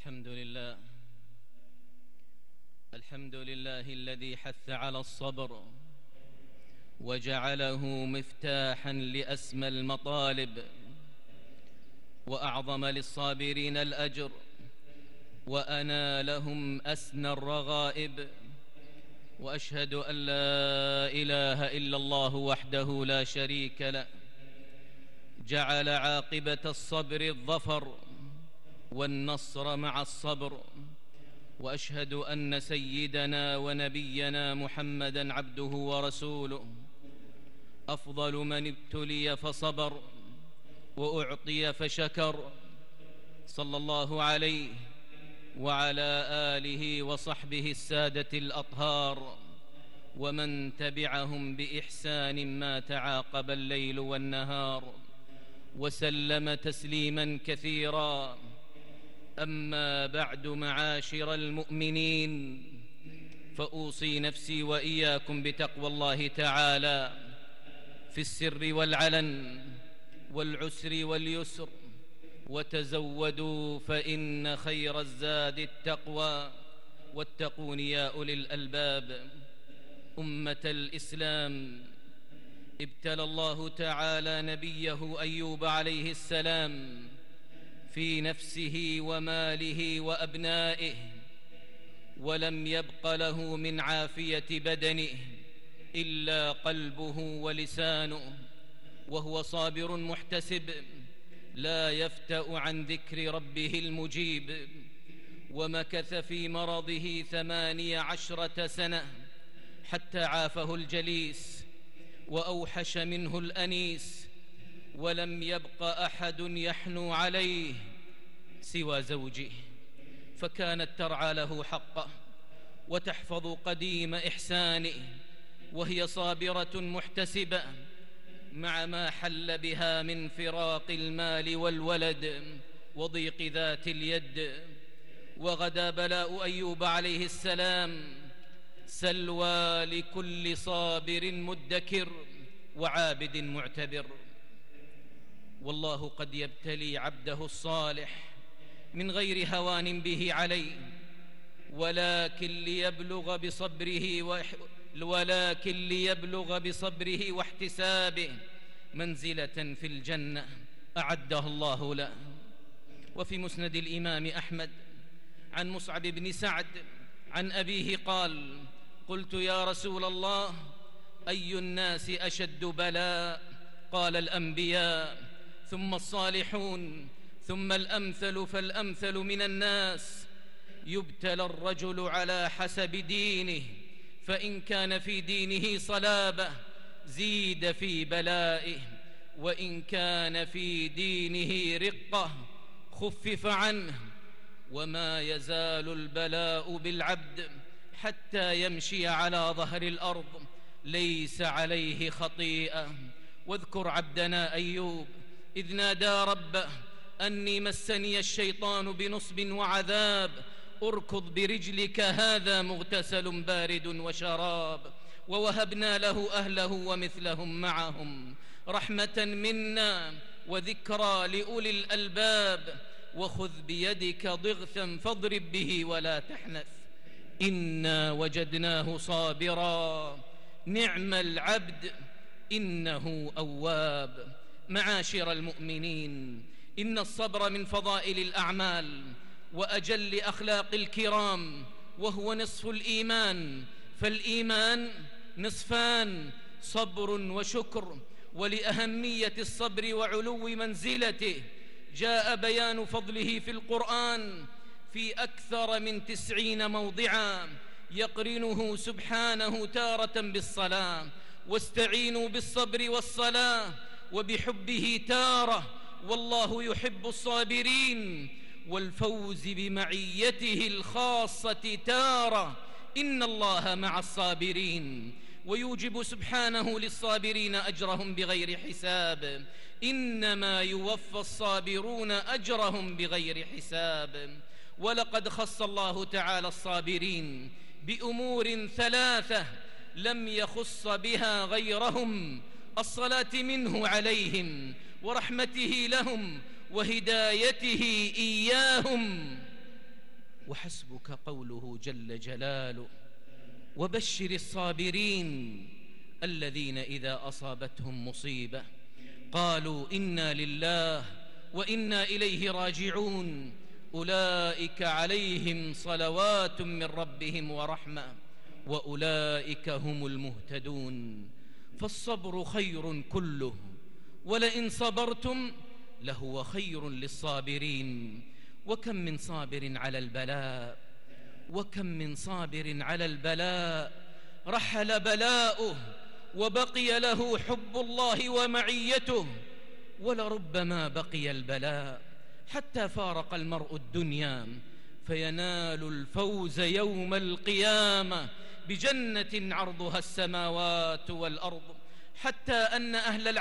الحمد لله الذي حث على الصبر وجعله مفتاحا لأسمى المطالب، وأعظم للصابرين الأجر وأنالهم أسنى الرغائب. وأشهد أن لا إله إلا الله وحده لا شريك له، جعل عاقبة الصبر الظفر والنصر مع الصبر. وأشهد أن سيدنا ونبينا محمدًا عبده ورسوله، أفضل من ابتلي فصبر وأعطي فشكر، صلى الله عليه وعلى آله وصحبه السادة الأطهار ومن تبعهم بإحسان ما تعاقب الليل والنهار، وسلم تسليماً كثيراً. أما بعد، معاشر المؤمنين، فأوصي نفسي وإياكم بتقوى الله تعالى في السر والعلن والعسر واليسر، وتزودوا فإن خير الزاد التقوى، واتقون يا أولي الألباب. أمة الإسلام، ابتلى الله تعالى نبيه أيوب عليه السلام في نفسه وماله وأبنائه، ولم يبق له من عافية بدنه إلا قلبه ولسانه، وهو صابر محتسب لا يفتأ عن ذكر ربه المجيب. ومكث في مرضه 18 سنة حتى عافه الجليس وأوحش منه الأنيس، ولم يبق أحد يحنو عليه سوى زوجه، فكانت ترعى له حقه وتحفظ قديم إحسانه، وهي صابرة محتسبة مع ما حل بها من فراق المال والولد وضيق ذات اليد. وغدا بلاء أيوب عليه السلام سلوى لكل صابر مدكر وعابد معتبر. والله قد يبتلي عبده الصالح من غير هوان به عليه، ولكن ليبلغ بصبره واحتسابه منزلة في الجنة أعدها الله له. وفي مسند الإمام أحمد عن مصعب بن سعد عن أبيه قال: قلت يا رسول الله، أي الناس أشد بلاء؟ قال: الأنبياء، ثم الصالحون، ثم الأمثل فالأمثل من الناس. يبتلى الرجل على حسب دينه، فإن كان في دينه صلابة زيد في بلائه، وإن كان في دينه رقة خفف عنه. وما يزال البلاء بالعبد حتى يمشي على ظهر الأرض ليس عليه خطيئة. واذكر عبدنا أيوب إذ نادى ربه أني مسني الشيطان بنصب وعذاب، اركض برجلك هذا مغتسل بارد وشراب. ووهبنا له أهله ومثلهم معهم رحمة منا وذكرى لأولي الألباب. وخذ بيدك ضغثا فاضرب به ولا تحنث، إنا وجدناه صابرا نعم العبد إنه أواب. معاشر المؤمنين، إن الصبر من فضائل الأعمال وأجل أخلاق الكرام، وهو نصف الإيمان، فالإيمان نصفان: صبر وشكر. ولأهمية الصبر وعلو منزلته جاء بيان فضله في القرآن في أكثر من 90 موضعا، يقرنه سبحانه تارة بالصلاة: واستعينوا بالصبر والصلاة، وبحبه تارة: والله يحب الصابرين، والفوز بمعيته الخاصة تارة: إن الله مع الصابرين. ويوجب سبحانه للصابرين أجرهم بغير حساب: إنما يوفى الصابرون أجرهم بغير حساب. ولقد خص الله تعالى الصابرين بأمور 3 لم يخص بها غيرهم: الصلاة منه عليهم، ورحمته لهم، وهدايته إياهم. وحسبك قوله جل جلاله: وبشر الصابرين الذين إذا أصابتهم مصيبة قالوا إنا لله وإنا إليه راجعون أولئك عليهم صلوات من ربهم ورحمة وأولئك هم المهتدون. فالصبر خير كله، ولئن صبرتم لهو خير للصابرين. وكم من صابر على البلاء، وكم من صابر على البلاء رحل بلاؤه وبقي له حب الله ومعيته، ولربما بقي البلاء حتى فارق المرء الدنيا فينال الفوز يوم القيامة بجنة عرضها السماوات والأرض، حتى أن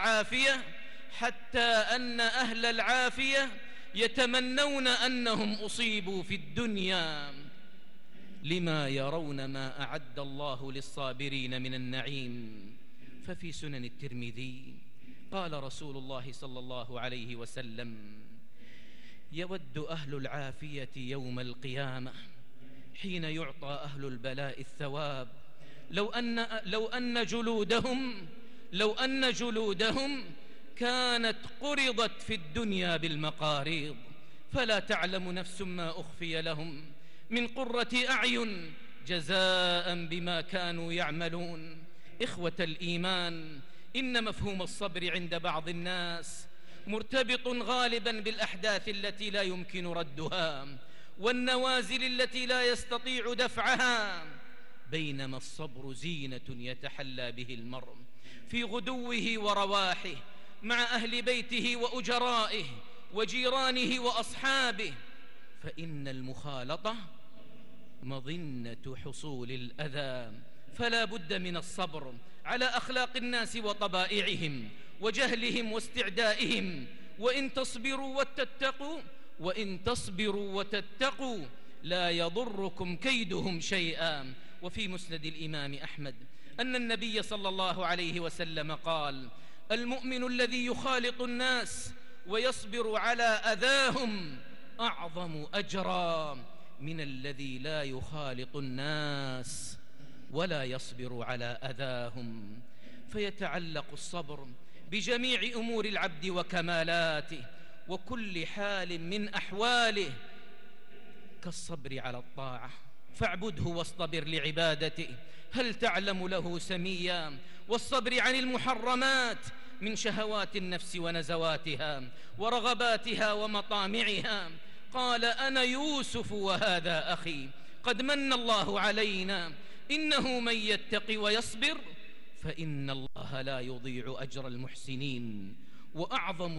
أهل العافية يتمنون أنهم أصيبوا في الدنيا لما يرون ما أعد الله للصابرين من النعيم. ففي سنن الترمذي قال رسول الله صلى الله عليه وسلم: يود أهل العافية يوم القيامة حين يعطى أهل البلاء الثواب لو أن جلودهم كانت قرضت في الدنيا بالمقاريض، فلا تعلم نفس ما أخفي لهم من قرة أعين جزاء بما كانوا يعملون. إخوة الإيمان، إن مفهوم الصبر عند بعض الناس مرتبط غالبا بالأحداث التي لا يمكن ردها والنوازل التي لا يستطيع دفعها، بينما الصبر زينة يتحلى به المرء في غدوه ورواحه مع أهل بيته وأجرائه وجيرانه وأصحابه، فإن المخالطة مظنة حصول الأذى، فلا بد من الصبر على أخلاق الناس وطبائعهم وجهلهم واستعدائهم. وإن تصبروا وتتقوا لا يضركم كيدهم شيئا. وفي مسند الإمام أحمد أن النبي صلى الله عليه وسلم قال: المؤمن الذي يخالط الناس ويصبر على أذاهم أعظم أجرا من الذي لا يخالط الناس ولا يصبر على أذاهم. فيتعلق الصبر بجميع أمور العبد وكمالاته وكل حال من أحواله، كالصبر على الطاعة فاعبده واصطبر لعبادته هل تعلم له سميا، والصبر عن المحرمات من شهوات النفس ونزواتها ورغباتها ومطامعها. قال: أنا يوسف وهذا أخي قد من الله علينا إنه من يتق ويصبر فإن الله لا يضيع أجر المحسنين. وأعظم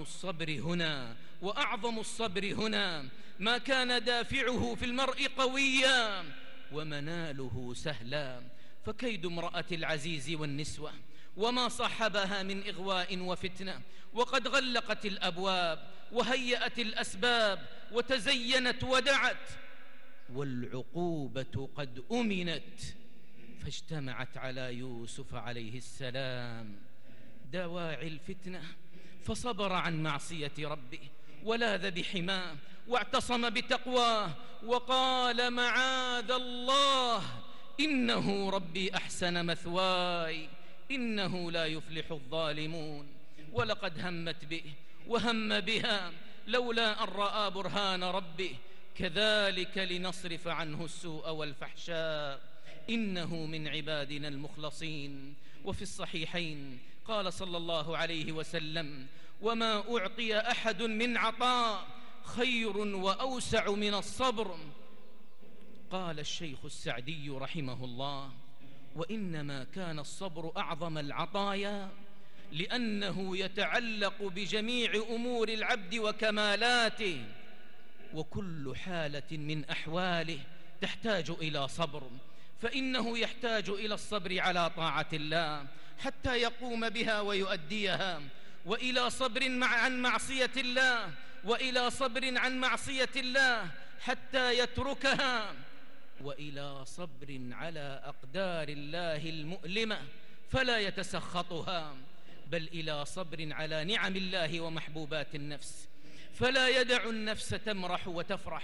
الصبر هنا ما كان دافعه في المرء قويا ومناله سهلا، فكيد امرأة العزيز والنسوة وما صحبها من إغواء وفتنة، وقد غلقت الأبواب وهيأت الأسباب وتزينت ودعت، والعقوبة قد أمنت، فاجتمعت على يوسف عليه السلام دواعي الفتنة، فصبر عن معصية ربه ولاذ بحماه واعتصم بتقواه وقال: معاذ الله إنه ربي أحسن مثواي إنه لا يفلح الظالمون. ولقد همت به وهم بها لولا أن رأى برهان ربه كذلك لنصرف عنه السوء والفحشاء إنه من عبادنا المخلصين. وفي الصحيحين قال صلى الله عليه وسلم: وما أعطي أحد من عطاء خير وأوسع من الصبر. قال الشيخ السعدي رحمه الله: وإنما كان الصبر أعظم العطايا لأنه يتعلق بجميع أمور العبد وكمالاته، وكل حالة من أحواله تحتاج إلى صبر، فإنه يحتاج إلى الصبر على طاعة الله حتى يقوم بها ويؤديها، وإلى صبر عن معصية الله، وإلى صبر عن معصية الله حتى يتركها، وإلى صبر على أقدار الله المؤلمة فلا يتسخطها، بل إلى صبر على نعم الله ومحبوبات النفس فلا يدع النفس تمرح وتفرح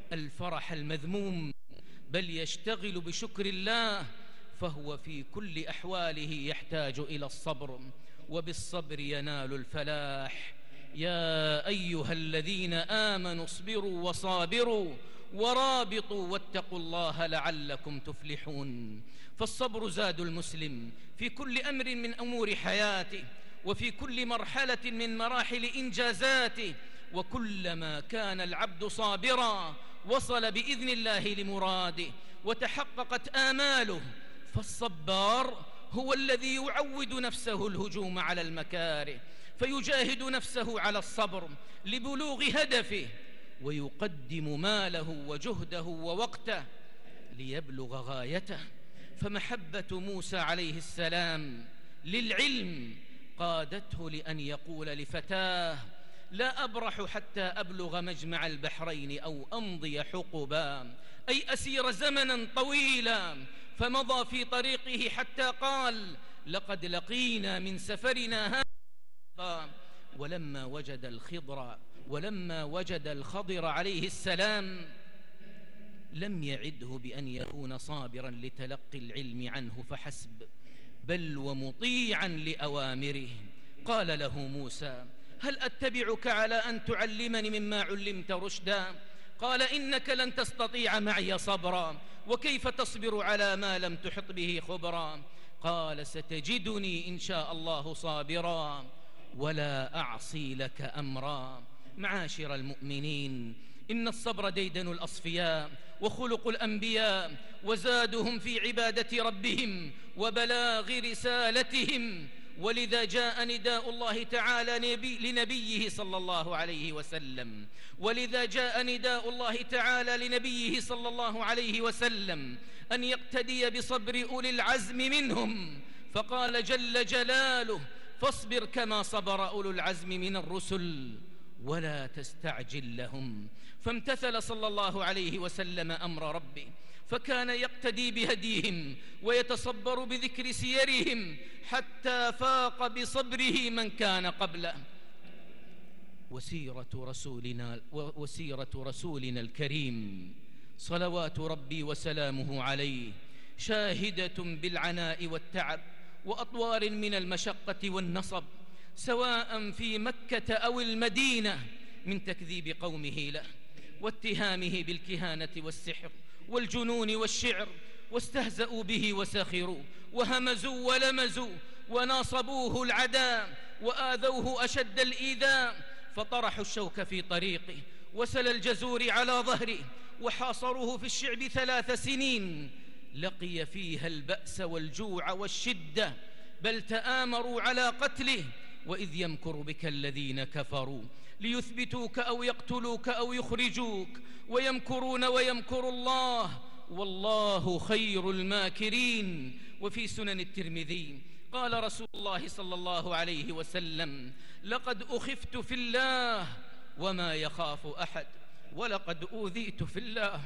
الفرح المذموم، بل يشتغل بشكر الله، فهو في كل أحواله يحتاج إلى الصبر، وبالصبر ينال الفلاح. يا أيها الذين آمنوا اصبروا وصابروا ورابطوا واتقوا الله لعلكم تفلحون. فالصبر زاد المسلم في كل أمر من أمور حياته، وفي كل مرحلة من مراحل إنجازاته، وكلما كان العبد صابرا وصل بإذن الله لمراده وتحققت آماله. فالصبار هو الذي يعود نفسه الهجوم على المكاره، فيجاهد نفسه على الصبر لبلوغ هدفه، ويقدم ماله وجهده ووقته ليبلغ غايته. فمحبة موسى عليه السلام للعلم قادته لأن يقول لفتاه: لا أبرح حتى أبلغ مجمع البحرين أو أمضي حقبا، أي أسير زمنا طويلا. فمضى في طريقه حتى قال: لقد لقينا من سفرنا هذا. ولما وجد الخضر عليه السلام لم يعده بأن يكون صابرا لتلقي العلم عنه فحسب، بل ومطيعا لأوامره. قال له موسى: هل أتبعك على أن تعلمني مما علمت رشدا؟ قال: إنك لن تستطيع معي صبرا، وكيف تصبر على ما لم تحط به خبرا؟ قال: ستجدني إن شاء الله صابرا ولا أعصي لك أمرا. معاشر المؤمنين، إن الصبر ديدن الأصفياء وخلق الأنبياء، وزادهم في عبادة ربهم وبلاغ رسالتهم. ولذا جاء نداء الله تعالى لنبيه صلى الله عليه وسلم أن يقتدي بصبر أولي العزم منهم، فقال جل جلاله: فاصبر كما صبر أولو العزم من الرسل ولا تستعجل لهم. فامتثل صلى الله عليه وسلم أمر ربه، فكان يقتدي بهديهم ويتصبر بذكر سيرهم حتى فاق بصبره من كان قبله. وسيرة رسولنا الكريم صلوات ربي وسلامه عليه شاهدة بالعناء والتعب وأطوار من المشقة والنصب، سواء في مكة أو المدينة، من تكذيب قومه له واتهامه بالكهانة والسحر والجنون والشعر، واستهزأوا به وسخروا وهمزوا ولمزوا وناصبوه العداء وآذوه أشد الإيذاء، فطرحوا الشوك في طريقه وسل الجزور على ظهره، وحاصروه في الشعب 3 سنين لقي فيها البأس والجوع والشدة، بل تآمروا على قتله. وإذ يمكر بك الذين كفروا ليثبتوك أو يقتلوك أو يخرجوك، ويمكرون ويمكر الله والله خير الماكرين. وفي سنن الترمذي قال رسول الله صلى الله عليه وسلم: لقد أخفت في الله وما يخاف أحد، ولقد أوذيت في الله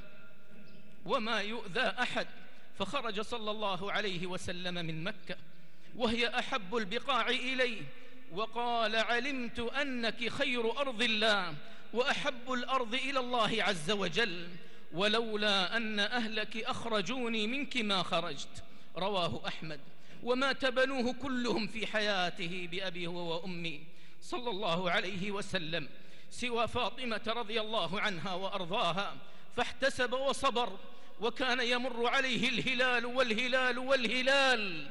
وما يؤذى أحد. فخرج صلى الله عليه وسلم من مكة وهي أحب البقاع إليه، وقال: علمت أنك خير أرض الله وأحب الأرض إلى الله عز وجل، ولولا أن أهلك أخرجوني منك ما خرجت. رواه أحمد. ومات بنوه كلهم في حياته بأبي هو وأمي صلى الله عليه وسلم، سوى فاطمة رضي الله عنها وأرضاها، فاحتسب وصبر، وكان يمر عليه الهلال والهلال والهلال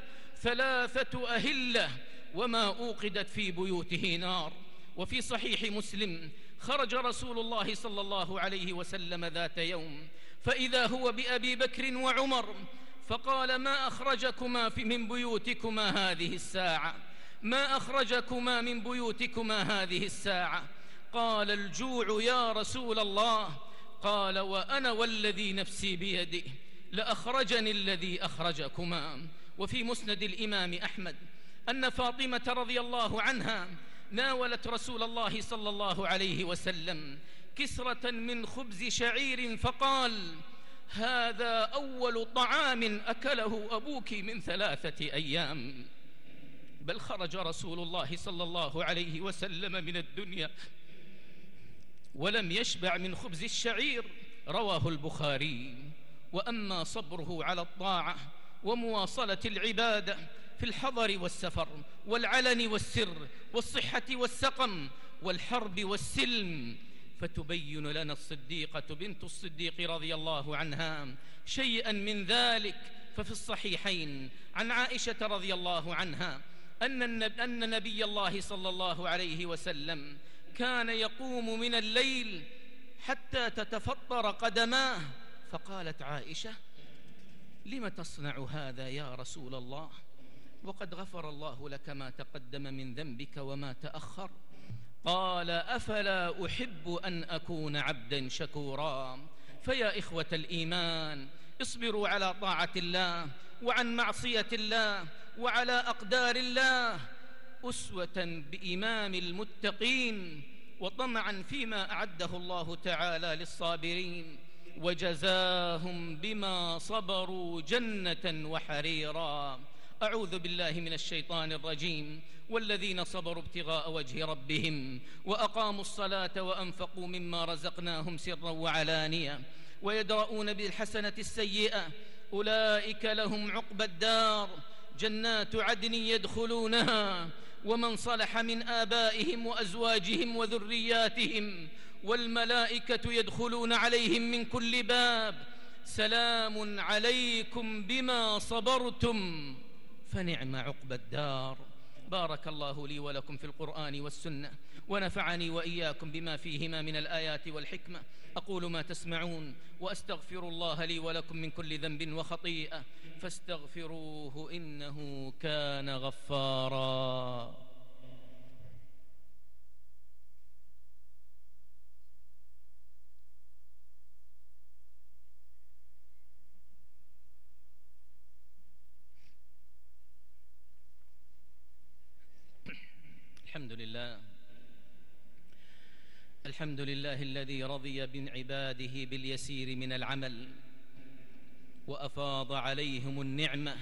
3 أهلة وما أوقدت في بيوته نار. وفي صحيح مسلم: خرج رسول الله صلى الله عليه وسلم ذات يوم فإذا هو بأبي بكر وعمر، فقال: ما أخرجكما من بيوتكما هذه الساعة؟ ما أخرجكما من بيوتكما هذه الساعة؟ قال: الجوع يا رسول الله. قال: وأنا والذي نفسي بيده لأخرجني الذي أخرجكما. وفي مسند الإمام أحمد أن فاطمة رضي الله عنها ناولت رسول الله صلى الله عليه وسلم كسرة من خبز شعير، فقال: هذا أول طعام أكله أبوك من 3 أيام. بل خرج رسول الله صلى الله عليه وسلم من الدنيا ولم يشبع من خبز الشعير، رواه البخاري. وأما صبره على الطاعة ومواصلة العبادة في الحضر والسفر والعلن والسر والصحة والسقم والحرب والسلم، فتبين لنا الصديقة بنت الصديق رضي الله عنها شيئا من ذلك. ففي الصحيحين عن عائشة رضي الله عنها أن نبي الله صلى الله عليه وسلم كان يقوم من الليل حتى تتفطر قدماه، فقالت عائشة: لم تصنع هذا يا رسول الله وقد غفر الله لك ما تقدم من ذنبك وما تأخر؟ قال: أفلا أحب أن أكون عبدا شكورا. فيا إخوة الإيمان، اصبروا على طاعة الله وعن معصية الله وعلى أقدار الله، أسوة بإمام المتقين وطمعا فيما أعده الله تعالى للصابرين، وجزاهم بما صبروا جنة وحريرا. أعوذ بالله من الشيطان الرجيم. والذين صبروا ابتغاء وجه ربهم وأقاموا الصلاة وأنفقوا مما رزقناهم سرا وعلانية ويدرؤون بالحسنة السيئة أولئك لهم عقبى الدار جنات عدن يدخلونها ومن صلح من آبائهم وأزواجهم وذرياتهم والملائكة يدخلون عليهم من كل باب سلام عليكم بما صبرتم فنعم عقبى الدار. بارك الله لي ولكم في القرآن والسنة، ونفعني وإياكم بما فيهما من الآيات والحكمة. أقول ما تسمعون وأستغفر الله لي ولكم من كل ذنب وخطيئة فاستغفروه إنه كان غفارا. الحمد لله الذي رضي بعباده باليسير من العمل وأفاض عليهم النعمة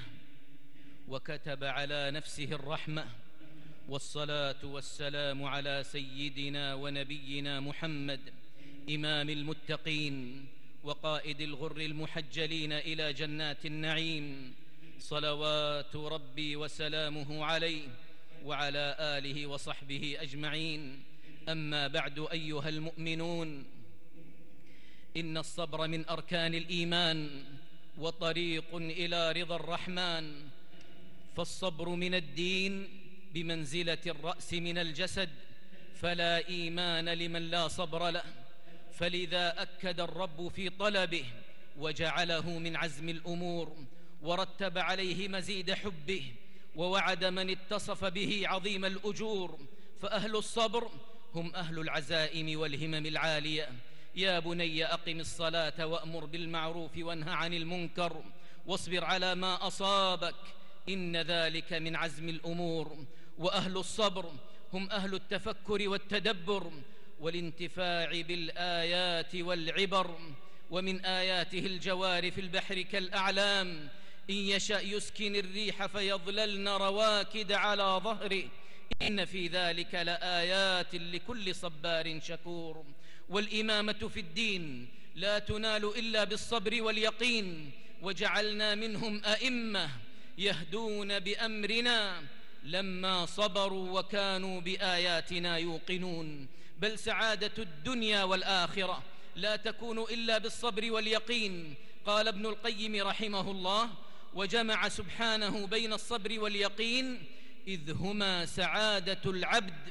وكتب على نفسه الرحمة، والصلاة والسلام على سيدنا ونبينا محمد إمام المتقين وقائد الغر المحجلين إلى جنات النعيم، صلوات ربي وسلامه عليه وعلى آله وصحبه أجمعين. أما بعد أيها المؤمنون، إن الصبر من أركان الإيمان وطريق إلى رضا الرحمن، فالصبر من الدين بمنزلة الرأس من الجسد، فلا إيمان لمن لا صبر له، فلذا أكد الرب في طلبه وجعله من عزم الأمور ورتب عليه مزيد حبه، ووعد من اتصف به عظيم الأجور. فأهل الصبر هم أهل العزائم والهمم العالية. يا بني أقم الصلاة وأمر بالمعروف وانه عن المنكر واصبر على ما أصابك إن ذلك من عزم الأمور. وأهل الصبر هم أهل التفكر والتدبر والانتفاع بالآيات والعبر. ومن آياته الجوار في البحر كالأعلام، إن يشأ يسكن الريح فيظللن رواكد على ظهره إن في ذلك لآيات لكل صبار شكور. والإمامة في الدين لا تنال إلا بالصبر واليقين، وجعلنا منهم أئمة يهدون بأمرنا لما صبروا وكانوا بآياتنا يوقنون. بل سعادة الدنيا والآخرة لا تكون إلا بالصبر واليقين. قال ابن القيم رحمه الله: وجمع سبحانه بين الصبر واليقين إذ هما سعادة العبد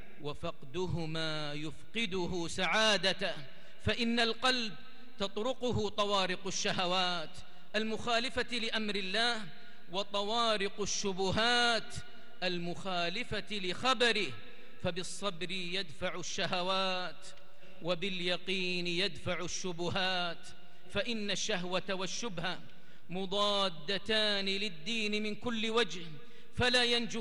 وفقدهما يفقده سعادته. فإن القلب تطرقه طوارق الشهوات المخالفة لأمر الله وطوارق الشبهات المخالفة لخبره، فبالصبر يدفع الشهوات وباليقين يدفع الشبهات. فإن الشهوة والشبهة مضادتان للدين من كل وجه، فلا ينجو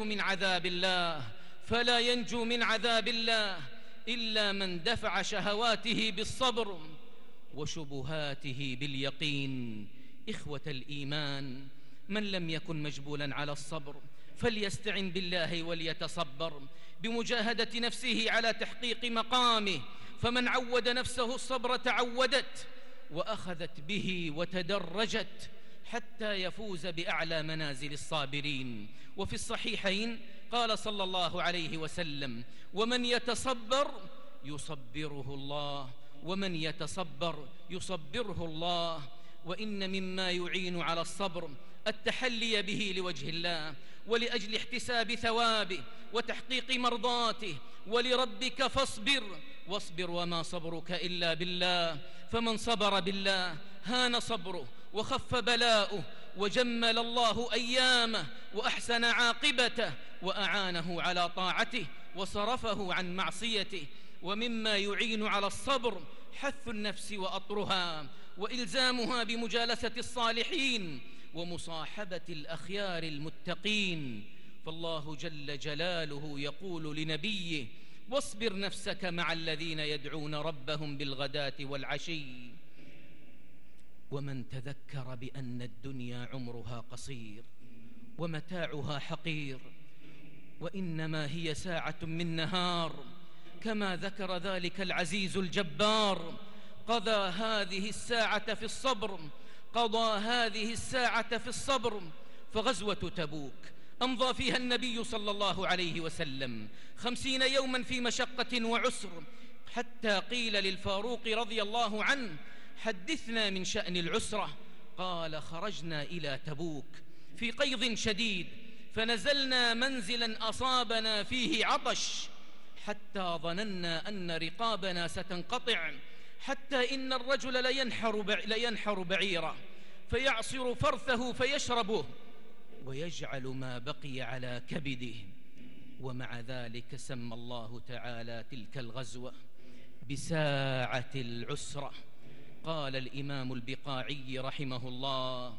من عذاب الله إلا من دفع شهواته بالصبر وشبهاته باليقين. إخوة الإيمان، من لم يكن مجبولا على الصبر فليستعن بالله وليتصبر بمجاهدة نفسه على تحقيق مقامه، فمن عود نفسه الصبر تعودت، وأخذت به وتدرجت حتى يفوز بأعلى منازل الصابرين. وفي الصحيحين قال صلى الله عليه وسلم: ومن يتصبر يصبره الله، ومن يتصبر يصبره الله. وإن مما يعين على الصبر التحلي به لوجه الله ولأجل احتساب ثوابه وتحقيق مرضاته. ولربك فاصبر واصبر وما صبرك إلا بالله، فمن صبر بالله هان صبره وخف بلاؤه وجمل الله أيامه وأحسن عاقبته وأعانه على طاعته وصرفه عن معصيته. ومما يعين على الصبر حث النفس وأطرها وإلزامها بمجالسة الصالحين ومصاحبة الأخيار المتقين. فالله جل جلاله يقول لنبيه: واصبر نفسك مع الذين يدعون ربهم بالغداة والعشي. ومن تذكر بأن الدنيا عمرها قصير ومتاعها حقير وإنما هي ساعة من نهار، كما ذكر ذلك العزيز الجبار: قضى هذه الساعة في الصبر. فغزوة تبوك أمضى فيها النبي صلى الله عليه وسلم 50 يوما في مشقة وعسر، حتى قيل للفاروق رضي الله عنه: حدثنا من شأن العسرة. قال: خرجنا إلى تبوك في قيض شديد، فنزلنا منزلا أصابنا فيه عطش، حتى ظننا أن رقابنا ستنقطع، حتى إن الرجل لينحر بعيرا فيعصر فرثه فيشربه ويجعل ما بقي على كبده. ومع ذلك سمى الله تعالى تلك الغزوة بساعة العسرة. قال الإمام البقاعي رحمه الله: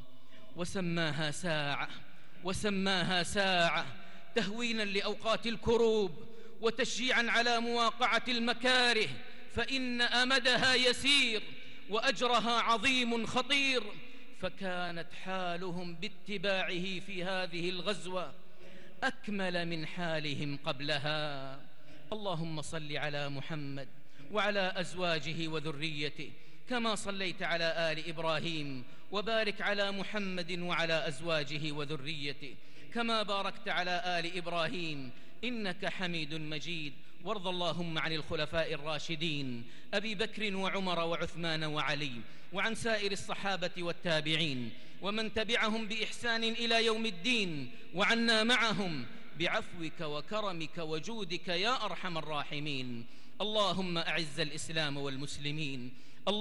وسماها ساعة تهوينا لأوقات الكروب وتشجيعا على مواقعة المكاره، فإن أمدها يسير وأجرها عظيم خطير. فكانت حالهم باتباعه في هذه الغزوة أكمل من حالهم قبلها. اللهم صل على محمد وعلى أزواجه وذريته كما صليت على آل إبراهيم، وبارك على محمد وعلى أزواجه وذريته كما باركت على آل إبراهيم إنك حميد مجيد. وارض اللهم عن الخلفاء الراشدين أبي بكر وعمر وعثمان وعلي، وعن سائر الصحابة والتابعين ومن تبعهم بإحسان إلى يوم الدين، وعنا معهم بعفوك وكرمك وجودك يا أرحم الراحمين. اللهم أعز الإسلام والمسلمين،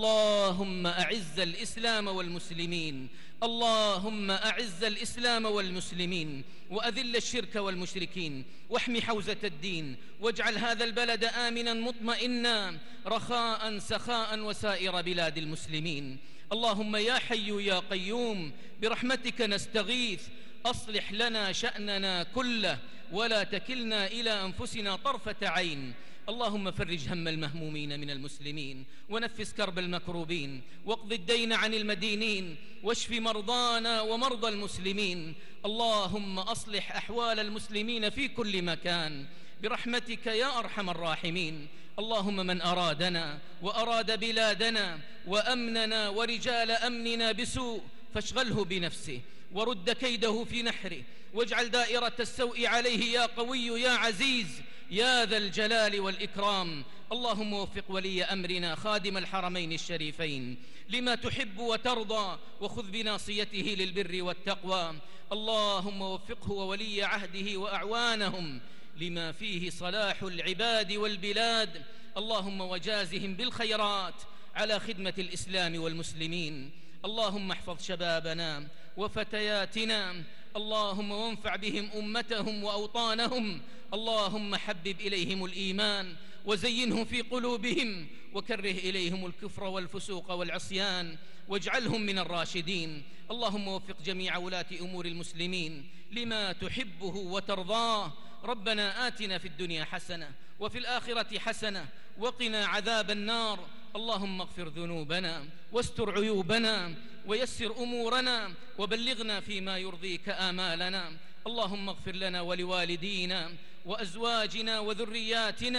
اللهم أعز الإسلام والمسلمين، اللهم أعز الإسلام والمسلمين، وأذل الشرك والمشركين، واحم حوزة الدين، واجعل هذا البلد آمنا مطمئنا رخاء سخاء وسائر بلاد المسلمين. اللهم يا حي يا قيوم برحمتك نستغيث، أصلح لنا شأننا كله ولا تكلنا إلى أنفسنا طرفة عين. اللهم فرج هم المهمومين من المسلمين، ونفس كرب المكروبين، واقض الدين عن المدينين، واشف مرضانا ومرضى المسلمين. اللهم أصلح أحوال المسلمين في كل مكان برحمتك يا أرحم الراحمين. اللهم من أرادنا وأراد بلادنا وأمننا ورجال أمننا بسوء فاشغله بنفسه ورد كيده في نحره، واجعل دائرة السوء عليه يا قوي يا عزيز يا ذا الجلال والإكرام. اللهم وفق ولي أمرنا خادم الحرمين الشريفين لما تحب وترضى، وخذ بناصيته للبر والتقوى. اللهم وفقه وولي عهده وأعوانهم لما فيه صلاح العباد والبلاد. اللهم وجازهم بالخيرات على خدمة الإسلام والمسلمين. اللهم احفظ شبابنا وفتياتنا، اللهم وانفع بهم أمتهم وأوطانهم. اللهم حبب إليهم الإيمان وزينه في قلوبهم، وكره إليهم الكفر والفسوق والعصيان، واجعلهم من الراشدين. اللهم وفق جميع ولاة أمور المسلمين لما تحبه وترضاه. ربنا آتنا في الدنيا حسنة وفي الآخرة حسنة وقنا عذاب النار. اللهم اغفر ذنوبنا واستر عيوبنا ويسر أمورنا وبلغنا فيما يرضيك آمالنا. اللهم اغفر لنا ولوالدينا وأزواجنا وذرياتنا.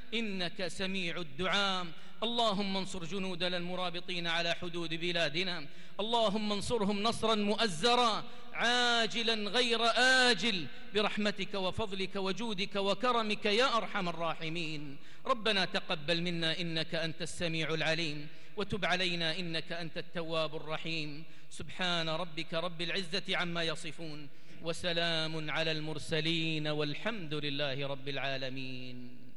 إنك سميع الدعاء. اللهم انصر جنودنا المرابطين على حدود بلادنا، اللهم انصرهم نصرا مؤزرا عاجلا غير آجل برحمتك وفضلك وجودك وكرمك يا أرحم الراحمين. ربنا تقبل منا إنك أنت السميع العليم، وتب علينا إنك أنت التواب الرحيم. سبحان ربك رب العزة عما يصفون، وسلام على المرسلين، والحمد لله رب العالمين.